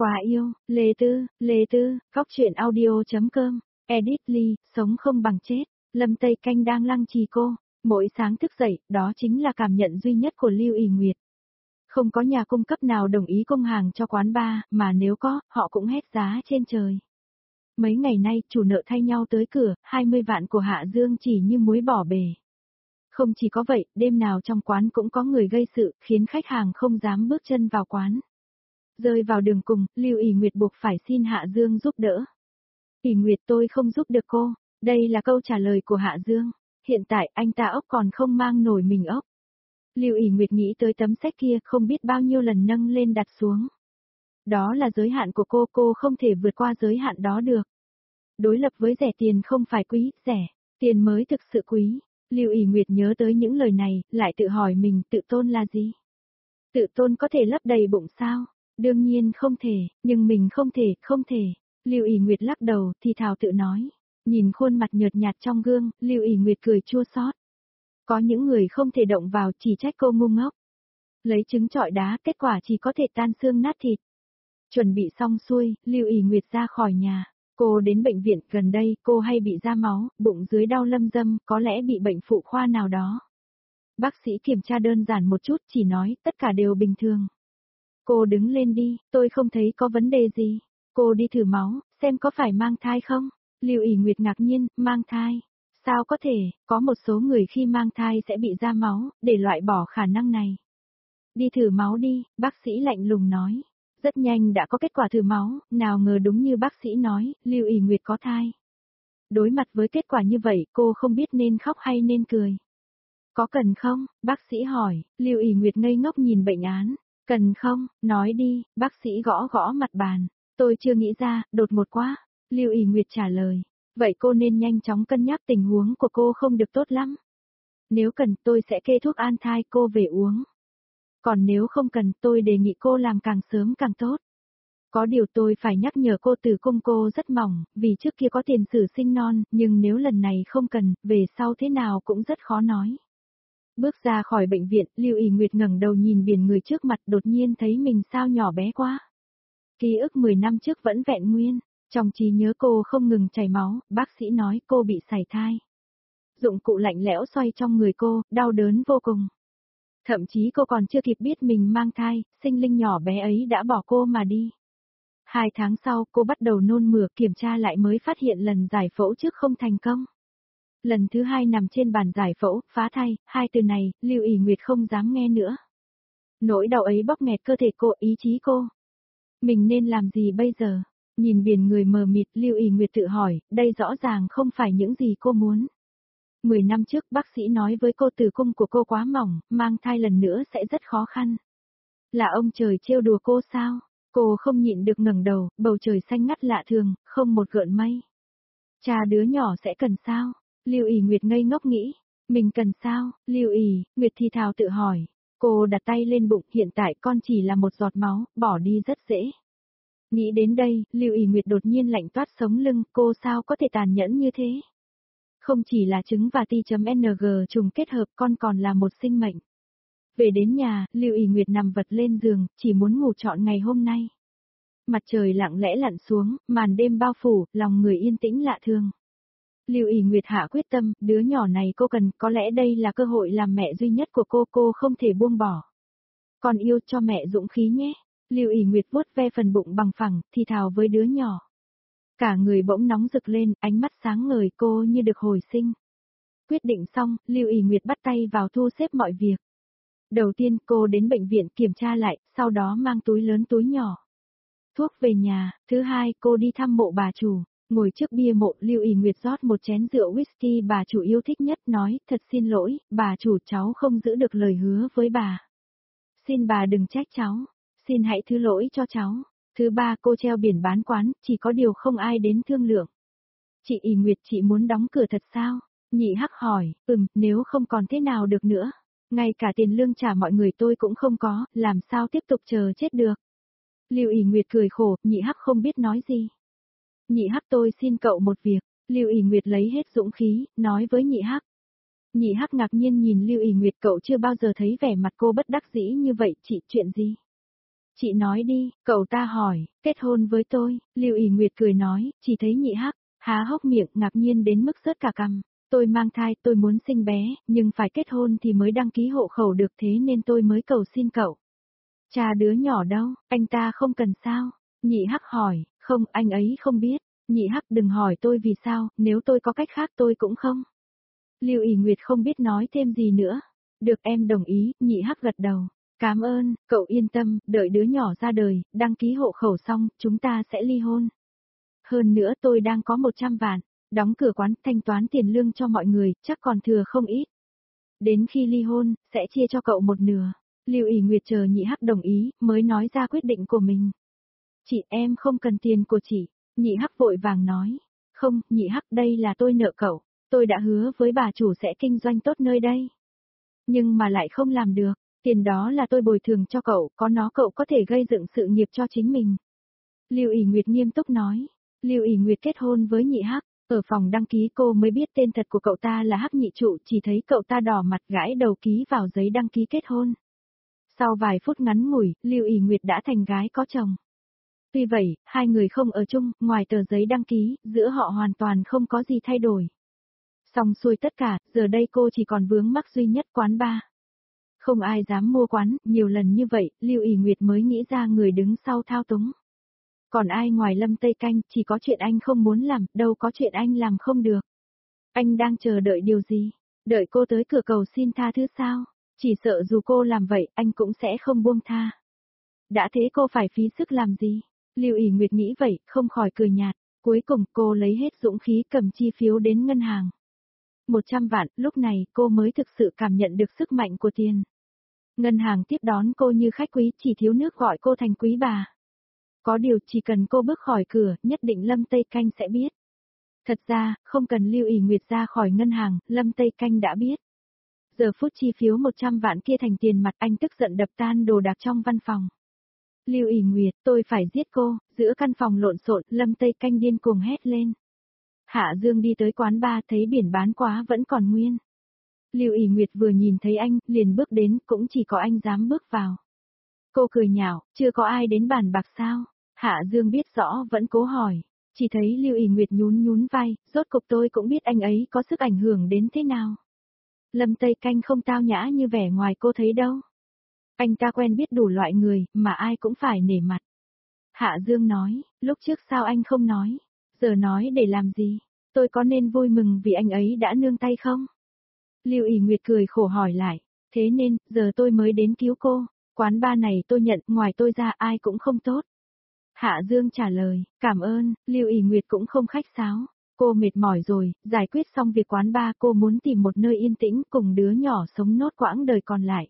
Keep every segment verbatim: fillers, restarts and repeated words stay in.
Quá yêu, Lê Tư, Lê Tư, góc truyện audio.com, edit Ly, sống không bằng chết, Lâm Tây Canh đang lăng trì cô, mỗi sáng thức dậy, đó chính là cảm nhận duy nhất của Lưu ỷ Nguyệt. Không có nhà cung cấp nào đồng ý cung hàng cho quán bar, mà nếu có, họ cũng hét giá trên trời. Mấy ngày nay, chủ nợ thay nhau tới cửa, hai mươi vạn của Hạ Dương chỉ như muối bỏ bể. Không chỉ có vậy, đêm nào trong quán cũng có người gây sự, khiến khách hàng không dám bước chân vào quán. Rơi vào đường cùng, Lưu ỷ Nguyệt buộc phải xin Hạ Dương giúp đỡ. ỷ Nguyệt, tôi không giúp được cô. Đây là câu trả lời của Hạ Dương. Hiện tại anh ta ốc còn không mang nổi mình ốc. Lưu ỷ Nguyệt nghĩ tới tấm séc kia, không biết bao nhiêu lần nâng lên đặt xuống. Đó là giới hạn của cô, cô không thể vượt qua giới hạn đó được. Đối lập với rẻ tiền không phải quý, rẻ, tiền mới thực sự quý. Lưu ỷ Nguyệt nhớ tới những lời này, lại tự hỏi mình tự tôn là gì? Tự tôn có thể lấp đầy bụng sao? Đương nhiên không thể, nhưng mình không thể, không thể. Lưu ỷ Nguyệt lắc đầu, thì thào tự nói. Nhìn khuôn mặt nhợt nhạt trong gương, Lưu ỷ Nguyệt cười chua xót. Có những người không thể động vào, chỉ trách cô ngu ngốc. Lấy trứng trọi đá, kết quả chỉ có thể tan xương nát thịt. Chuẩn bị xong xuôi, Lưu ỷ Nguyệt ra khỏi nhà. Cô đến bệnh viện, gần đây cô hay bị ra máu, bụng dưới đau lâm dâm, có lẽ bị bệnh phụ khoa nào đó. Bác sĩ kiểm tra đơn giản một chút, chỉ nói tất cả đều bình thường. Cô đứng lên đi, tôi không thấy có vấn đề gì. Cô đi thử máu, xem có phải mang thai không? Lưu ỷ Nguyệt ngạc nhiên, mang thai? Sao có thể, có một số người khi mang thai sẽ bị ra máu, để loại bỏ khả năng này. Đi thử máu đi, bác sĩ lạnh lùng nói. Rất nhanh đã có kết quả thử máu, nào ngờ đúng như bác sĩ nói, Lưu ỷ Nguyệt có thai. Đối mặt với kết quả như vậy, cô không biết nên khóc hay nên cười. Có cần không? Bác sĩ hỏi, Lưu ỷ Nguyệt ngây ngốc nhìn bệnh án. Cần không? Nói đi, bác sĩ gõ gõ mặt bàn. Tôi chưa nghĩ ra, đột ngột quá. Lưu ỷ Nguyệt trả lời. Vậy cô nên nhanh chóng cân nhắc, tình huống của cô không được tốt lắm. Nếu cần, tôi sẽ kê thuốc an thai cô về uống. Còn nếu không cần, tôi đề nghị cô làm càng sớm càng tốt. Có điều tôi phải nhắc nhở cô, tử cung cô rất mỏng, vì trước kia có tiền sử sinh non, nhưng nếu lần này không cần, về sau thế nào cũng rất khó nói. Bước ra khỏi bệnh viện, Lưu ỷ Nguyệt ngẩng đầu nhìn biển người trước mặt, đột nhiên thấy mình sao nhỏ bé quá. Ký ức mười năm trước vẫn vẹn nguyên, trong trí nhớ cô không ngừng chảy máu, bác sĩ nói cô bị sảy thai. Dụng cụ lạnh lẽo xoay trong người cô, đau đớn vô cùng. Thậm chí cô còn chưa kịp biết mình mang thai, sinh linh nhỏ bé ấy đã bỏ cô mà đi. Hai tháng sau, cô bắt đầu nôn mửa, kiểm tra lại mới phát hiện lần giải phẫu trước không thành công. Lần thứ hai nằm trên bàn giải phẫu, phá thai, hai từ này, Lưu ỷ Nguyệt không dám nghe nữa. Nỗi đau ấy bóp nghẹt cơ thể cô, ý chí cô. Mình nên làm gì bây giờ? Nhìn biển người mờ mịt, Lưu ỷ Nguyệt tự hỏi, đây rõ ràng không phải những gì cô muốn. Mười năm trước bác sĩ nói với cô tử cung của cô quá mỏng, mang thai lần nữa sẽ rất khó khăn. Là ông trời trêu đùa cô sao? Cô không nhịn được ngẩng đầu, bầu trời xanh ngắt lạ thường, không một gợn mây. Cha đứa nhỏ sẽ cần sao? Lưu ỷ Nguyệt ngây ngốc nghĩ, mình cần sao? Lưu ỷ Nguyệt thì thào tự hỏi. Cô đặt tay lên bụng, hiện tại con chỉ là một giọt máu, bỏ đi rất dễ. Nghĩ đến đây, Lưu ỷ Nguyệt đột nhiên lạnh toát sống lưng, cô sao có thể tàn nhẫn như thế? Không chỉ là trứng và ti.ng trùng kết hợp, con còn là một sinh mệnh. Về đến nhà, Lưu ỷ Nguyệt nằm vật lên giường, chỉ muốn ngủ trọn ngày hôm nay. Mặt trời lặng lẽ lặn xuống, màn đêm bao phủ, lòng người yên tĩnh lạ thường. Lưu ỷ Nguyệt hạ quyết tâm, đứa nhỏ này cô cần, có lẽ đây là cơ hội làm mẹ duy nhất của cô, cô không thể buông bỏ. Con yêu, cho mẹ dũng khí nhé. Lưu ỷ Nguyệt vuốt ve phần bụng bằng phẳng, thì thào với đứa nhỏ. Cả người bỗng nóng rực lên, ánh mắt sáng ngời, cô như được hồi sinh. Quyết định xong, Lưu ỷ Nguyệt bắt tay vào thu xếp mọi việc. Đầu tiên cô đến bệnh viện kiểm tra lại, sau đó mang túi lớn túi nhỏ. Thuốc về nhà, thứ hai cô đi thăm mộ bà chủ. Ngồi trước bia mộ, Lưu ỷ Nguyệt rót một chén rượu whisky bà chủ yêu thích nhất, nói, thật xin lỗi, bà chủ, cháu không giữ được lời hứa với bà. Xin bà đừng trách cháu, xin hãy thứ lỗi cho cháu. Thứ ba cô treo biển bán quán, chỉ có điều không ai đến thương lượng. Chị ỷ Nguyệt, chị muốn đóng cửa thật sao? Nhị Hắc hỏi, ừm, nếu không còn thế nào được nữa. Ngay cả tiền lương trả mọi người tôi cũng không có, làm sao tiếp tục chờ chết được. Lưu ỷ Nguyệt cười khổ, Nhị Hắc không biết nói gì. Nhị Hắc, tôi xin cậu một việc. Lưu ỷ Nguyệt lấy hết dũng khí, nói với Nhị Hắc. Nhị Hắc ngạc nhiên nhìn Lưu ỷ Nguyệt, cậu chưa bao giờ thấy vẻ mặt cô bất đắc dĩ như vậy, chị, chuyện gì? Chị nói đi, cậu ta hỏi, kết hôn với tôi, Lưu ỷ Nguyệt cười nói, chỉ thấy nhị hắc, há hốc miệng ngạc nhiên đến mức rớt cả cằm. Tôi mang thai, tôi muốn sinh bé, nhưng phải kết hôn thì mới đăng ký hộ khẩu được thế nên tôi mới cầu xin cậu. Cha đứa nhỏ đâu, anh ta không cần sao? Nhị hắc hỏi, không, anh ấy không biết. Nhị hắc đừng hỏi tôi vì sao, nếu tôi có cách khác tôi cũng không. Lưu ỷ Nguyệt không biết nói thêm gì nữa. Được em đồng ý, nhị hắc gật đầu. Cảm ơn, cậu yên tâm, đợi đứa nhỏ ra đời, đăng ký hộ khẩu xong, chúng ta sẽ ly hôn. Hơn nữa tôi đang có một trăm vạn, đóng cửa quán, thanh toán tiền lương cho mọi người, chắc còn thừa không ít. Đến khi ly hôn, sẽ chia cho cậu một nửa. Lưu ỷ Nguyệt chờ nhị hắc đồng ý, mới nói ra quyết định của mình. Chị em không cần tiền của chị, nhị hắc vội vàng nói. Không, nhị hắc đây là tôi nợ cậu, tôi đã hứa với bà chủ sẽ kinh doanh tốt nơi đây. Nhưng mà lại không làm được, tiền đó là tôi bồi thường cho cậu, có nó cậu có thể gây dựng sự nghiệp cho chính mình. Lưu ỷ Nguyệt nghiêm túc nói. Lưu ỷ Nguyệt kết hôn với nhị hắc, ở phòng đăng ký cô mới biết tên thật của cậu ta là Hắc Nhị Trụ, chỉ thấy cậu ta đỏ mặt gãi đầu ký vào giấy đăng ký kết hôn. Sau vài phút ngắn ngủi, Lưu ỷ Nguyệt đã thành gái có chồng. Tuy vậy, hai người không ở chung, ngoài tờ giấy đăng ký, giữa họ hoàn toàn không có gì thay đổi. Xong xuôi tất cả, giờ đây cô chỉ còn vướng mắc duy nhất quán bar. Không ai dám mua quán, nhiều lần như vậy, Lưu ỷ Nguyệt mới nghĩ ra người đứng sau thao túng. Còn ai ngoài Lâm Tây Canh, chỉ có chuyện anh không muốn làm, đâu có chuyện anh làm không được. Anh đang chờ đợi điều gì? Đợi cô tới cửa cầu xin tha thứ sao? Chỉ sợ dù cô làm vậy, anh cũng sẽ không buông tha. Đã thế cô phải phí sức làm gì? Lưu ỷ Nguyệt nghĩ vậy, không khỏi cười nhạt. Cuối cùng cô lấy hết dũng khí cầm chi phiếu đến ngân hàng. Một trăm vạn, lúc này cô mới thực sự cảm nhận được sức mạnh của tiền. Ngân hàng tiếp đón cô như khách quý, chỉ thiếu nước gọi cô thành quý bà. Có điều chỉ cần cô bước khỏi cửa, nhất định Lâm Tây Canh sẽ biết. Thật ra, không cần Lưu ỷ Nguyệt ra khỏi ngân hàng, Lâm Tây Canh đã biết. Giờ phút chi phiếu một trăm vạn kia thành tiền mặt, anh tức giận đập tan đồ đạc trong văn phòng. Lưu ỷ Nguyệt, tôi phải giết cô, giữa căn phòng lộn xộn, Lâm Tây Canh điên cuồng hét lên. Hạ Dương đi tới quán bar thấy biển bán quá vẫn còn nguyên. Lưu ỷ Nguyệt vừa nhìn thấy anh, liền bước đến, cũng chỉ có anh dám bước vào. Cô cười nhạo, chưa có ai đến bàn bạc sao? Hạ Dương biết rõ vẫn cố hỏi. Chỉ thấy Lưu ỷ Nguyệt nhún nhún vai, rốt cục tôi cũng biết anh ấy có sức ảnh hưởng đến thế nào. Lâm Tây Canh không tao nhã như vẻ ngoài cô thấy đâu. Anh ta quen biết đủ loại người, mà ai cũng phải nể mặt. Hạ Dương nói, lúc trước sao anh không nói? Giờ nói để làm gì? Tôi có nên vui mừng vì anh ấy đã nương tay không? Lưu ỷ Nguyệt cười khổ hỏi lại. Thế nên, giờ tôi mới đến cứu cô. Quán bar này tôi nhận, ngoài tôi ra ai cũng không tốt. Hạ Dương trả lời, cảm ơn, Lưu ỷ Nguyệt cũng không khách sáo. Cô mệt mỏi rồi, giải quyết xong việc quán bar cô muốn tìm một nơi yên tĩnh cùng đứa nhỏ sống nốt quãng đời còn lại.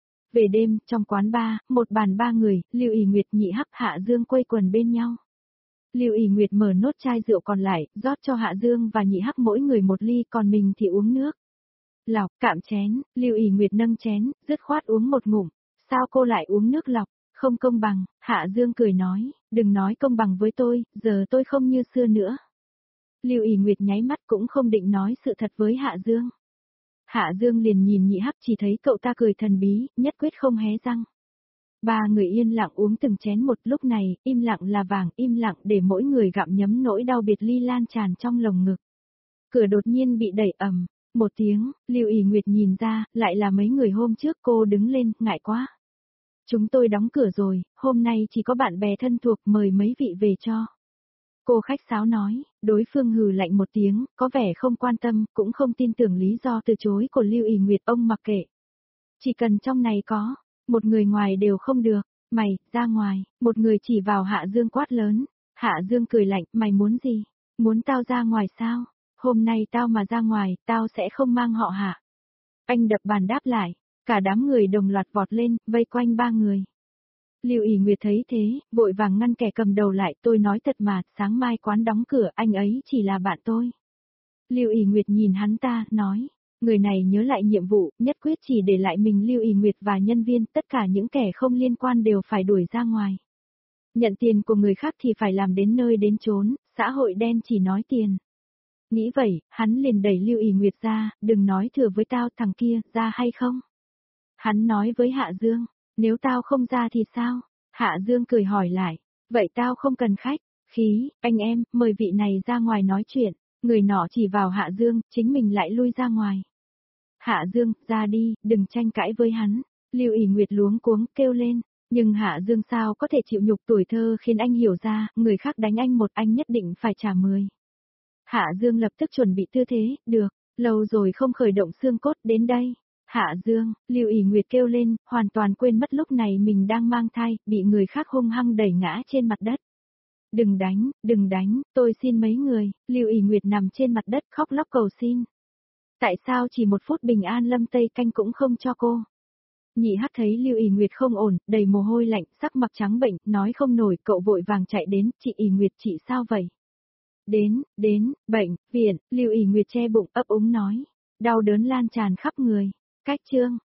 Về đêm, trong quán bar, một bàn ba người, Lưu ỷ Nguyệt, Nhị Hắc, Hạ Dương quây quần bên nhau. Lưu ỷ Nguyệt mở nốt chai rượu còn lại, rót cho Hạ Dương và Nhị Hắc mỗi người một ly, còn mình thì uống nước. Lọc, cạn chén, Lưu ỷ Nguyệt nâng chén, dứt khoát uống một ngụm. Sao cô lại uống nước lọc? Không công bằng, Hạ Dương cười nói, đừng nói công bằng với tôi, giờ tôi không như xưa nữa. Lưu ỷ Nguyệt nháy mắt cũng không định nói sự thật với Hạ Dương. Hạ Dương liền nhìn Nhị Hắc, chỉ thấy cậu ta cười thần bí, nhất quyết không hé răng. Ba người yên lặng uống từng chén một, lúc này, im lặng là vàng, im lặng để mỗi người gặm nhấm nỗi đau biệt ly lan tràn trong lồng ngực. Cửa đột nhiên bị đẩy ầm, một tiếng, Lưu ỷ Nguyệt nhìn ra, lại là mấy người hôm trước. Cô đứng lên, ngại quá. Chúng tôi đóng cửa rồi, hôm nay chỉ có bạn bè thân thuộc, mời mấy vị về cho. Cô khách sáo nói, đối phương hừ lạnh một tiếng, có vẻ không quan tâm, cũng không tin tưởng lý do từ chối của Lưu ỷ Nguyệt, ông mặc kệ. Chỉ cần trong này có, một người ngoài đều không được, mày, ra ngoài, một người chỉ vào Hạ Dương quát lớn. Hạ Dương cười lạnh, mày muốn gì? Muốn tao ra ngoài sao? Hôm nay tao mà ra ngoài, tao sẽ không mang họ Hạ. Anh đập bàn đáp lại, cả đám người đồng loạt vọt lên, vây quanh ba người. Lưu ỷ Nguyệt thấy thế, vội vàng ngăn kẻ cầm đầu lại, tôi nói thật mà, sáng mai quán đóng cửa, anh ấy chỉ là bạn tôi. Lưu ỷ Nguyệt nhìn hắn ta, nói, người này nhớ lại nhiệm vụ, nhất quyết chỉ để lại mình Lưu ỷ Nguyệt và nhân viên, tất cả những kẻ không liên quan đều phải đuổi ra ngoài. Nhận tiền của người khác thì phải làm đến nơi đến chốn, xã hội đen chỉ nói tiền. Nghĩ vậy, hắn liền đẩy Lưu ỷ Nguyệt ra, đừng nói thừa với tao, thằng kia, ra hay không? Hắn nói với Hạ Dương, nếu tao không ra thì sao? Hạ Dương cười hỏi lại, vậy tao không cần khách, khí, anh em, mời vị này ra ngoài nói chuyện, người nọ chỉ vào Hạ Dương, chính mình lại lui ra ngoài. Hạ Dương, ra đi, đừng tranh cãi với hắn, Lưu ỷ Nguyệt luống cuống kêu lên, nhưng Hạ Dương sao có thể chịu nhục tuổi thơ khiến anh hiểu ra, người khác đánh anh một anh nhất định phải trả mười. Hạ Dương lập tức chuẩn bị tư thế, được, lâu rồi không khởi động xương cốt đến đây. Hạ Dương, Lưu ỷ Nguyệt kêu lên, hoàn toàn quên mất lúc này mình đang mang thai, bị người khác hung hăng đẩy ngã trên mặt đất. Đừng đánh, đừng đánh, tôi xin mấy người, Lưu ỷ Nguyệt nằm trên mặt đất khóc lóc cầu xin. Tại sao chỉ một phút bình an Lâm Tây Canh cũng không cho cô? Nhị Hắc thấy Lưu ỷ Nguyệt không ổn, đầy mồ hôi lạnh, sắc mặt trắng bệnh, nói không nổi, cậu vội vàng chạy đến, chị ỷ Nguyệt chị sao vậy? Đến, đến, bệnh, viện, Lưu ỷ Nguyệt che bụng ấp úng nói, đau đớn lan tràn khắp người. Cách chương